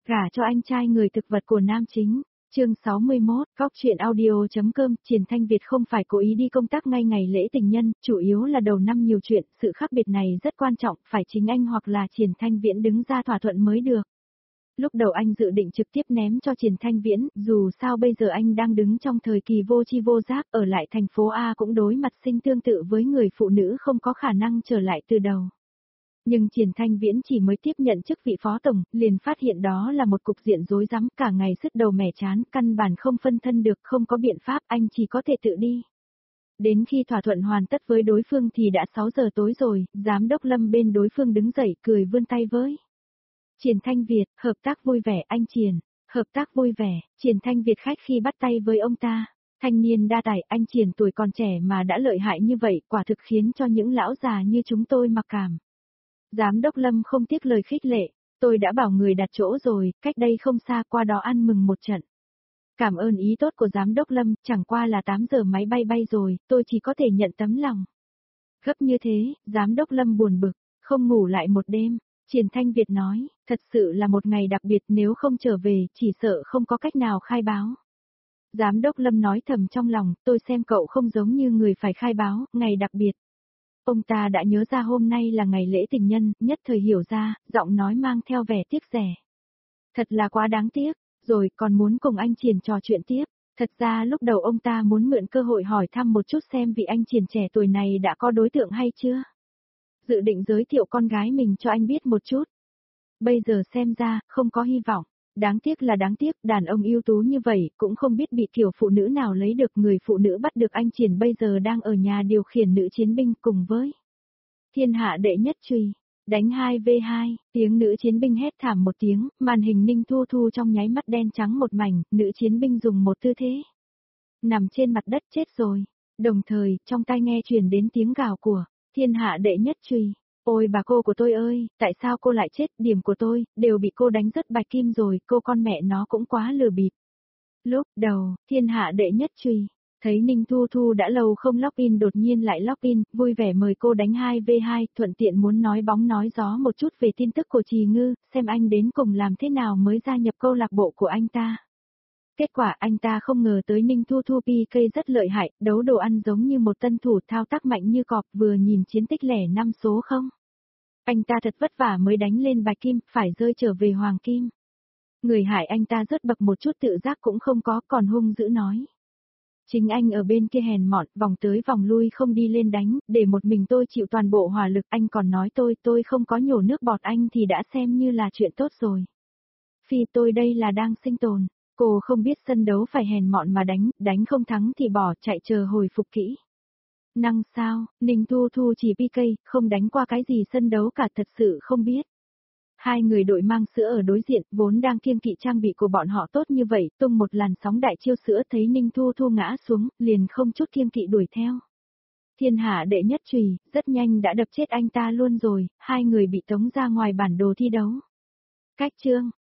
Gả cho anh trai người thực vật của nam chính. Chương 61, Góc truyện audio.com. Triển Thanh Việt không phải cố ý đi công tác ngay ngày lễ tình nhân, chủ yếu là đầu năm nhiều chuyện, sự khác biệt này rất quan trọng, phải chính anh hoặc là Triển Thanh Viễn đứng ra thỏa thuận mới được. Lúc đầu anh dự định trực tiếp ném cho Triển Thanh Viễn, dù sao bây giờ anh đang đứng trong thời kỳ vô tri vô giác, ở lại thành phố A cũng đối mặt sinh tương tự với người phụ nữ không có khả năng trở lại từ đầu. Nhưng Triển Thanh Viễn chỉ mới tiếp nhận chức vị phó tổng, liền phát hiện đó là một cục diện rối rắm, cả ngày sứt đầu mẻ chán, căn bản không phân thân được, không có biện pháp, anh chỉ có thể tự đi. Đến khi thỏa thuận hoàn tất với đối phương thì đã 6 giờ tối rồi, giám đốc Lâm bên đối phương đứng dậy cười vươn tay với. Triển Thanh Việt, hợp tác vui vẻ anh Triển, hợp tác vui vẻ, Triển Thanh Việt khách khi bắt tay với ông ta. Thanh niên đa tài, anh Triển tuổi còn trẻ mà đã lợi hại như vậy, quả thực khiến cho những lão già như chúng tôi mặc cảm. Giám đốc Lâm không tiếc lời khích lệ, tôi đã bảo người đặt chỗ rồi, cách đây không xa, qua đó ăn mừng một trận. Cảm ơn ý tốt của giám đốc Lâm, chẳng qua là 8 giờ máy bay bay rồi, tôi chỉ có thể nhận tấm lòng. Gấp như thế, giám đốc Lâm buồn bực, không ngủ lại một đêm. Triển Thanh Việt nói, thật sự là một ngày đặc biệt, nếu không trở về, chỉ sợ không có cách nào khai báo. Giám đốc Lâm nói thầm trong lòng, tôi xem cậu không giống như người phải khai báo, ngày đặc biệt. Ông ta đã nhớ ra hôm nay là ngày lễ tình nhân, nhất thời hiểu ra, giọng nói mang theo vẻ tiếc rẻ. Thật là quá đáng tiếc, rồi còn muốn cùng anh Triển trò chuyện tiếp. Thật ra lúc đầu ông ta muốn mượn cơ hội hỏi thăm một chút xem vị anh Triển trẻ tuổi này đã có đối tượng hay chưa. Dự định giới thiệu con gái mình cho anh biết một chút. Bây giờ xem ra, không có hy vọng. Đáng tiếc là đáng tiếc, đàn ông ưu tú như vậy, cũng không biết bị kiểu phụ nữ nào lấy được. Người phụ nữ bắt được anh Triển bây giờ đang ở nhà điều khiển nữ chiến binh cùng với thiên hạ đệ nhất chùy, đánh 2v2, tiếng nữ chiến binh hét thảm một tiếng, màn hình Ninh Thu Thu trong nháy mắt đen trắng một mảnh, nữ chiến binh dùng một tư thế nằm trên mặt đất chết rồi. Đồng thời, trong tai nghe truyền đến tiếng gào của thiên hạ đệ nhất chùy. Ôi bà cô của tôi ơi, tại sao cô lại chết, điểm của tôi, đều bị cô đánh rất bạch kim rồi, cô con mẹ nó cũng quá lừa bịp. Lúc đầu, thiên hạ đệ nhất chùy, thấy Ninh Thu Thu đã lâu không login đột nhiên lại login, vui vẻ mời cô đánh 2v2, thuận tiện muốn nói bóng nói gió một chút về tin tức của Trì Ngư, xem anh đến cùng làm thế nào mới gia nhập câu lạc bộ của anh ta. Kết quả anh ta không ngờ tới Ninh Thu Thu PK rất lợi hại, đấu đồ ăn giống như một tân thủ thao tác mạnh như cọp, vừa nhìn chiến tích lẻ 5 số không. Anh ta thật vất vả mới đánh lên bạch kim, phải rơi trở về hoàng kim. Người hại anh ta rớt bậc một chút tự giác cũng không có, còn hung dữ nói. Chính anh ở bên kia hèn mọn, vòng tới vòng lui không đi lên đánh, để một mình tôi chịu toàn bộ hỏa lực, anh còn nói tôi không có nhổ nước bọt anh thì đã xem như là chuyện tốt rồi. Phi tôi đây là đang sinh tồn, cô không biết sân đấu phải hèn mọn mà đánh không thắng thì bỏ chạy chờ hồi phục kỹ. Năng sao, Ninh Thu Thu chỉ PK, không đánh qua cái gì sân đấu cả, thật sự không biết. Hai người đội mang sữa ở đối diện, vốn đang kiêng kỵ trang bị của bọn họ tốt như vậy, tung một làn sóng đại chiêu sữa thấy Ninh Thu Thu ngã xuống, liền không chút kiêng kỵ đuổi theo. Thiên hạ đệ nhất chùy, rất nhanh đã đập chết anh ta luôn rồi, hai người bị tống ra ngoài bản đồ thi đấu. Cách chương,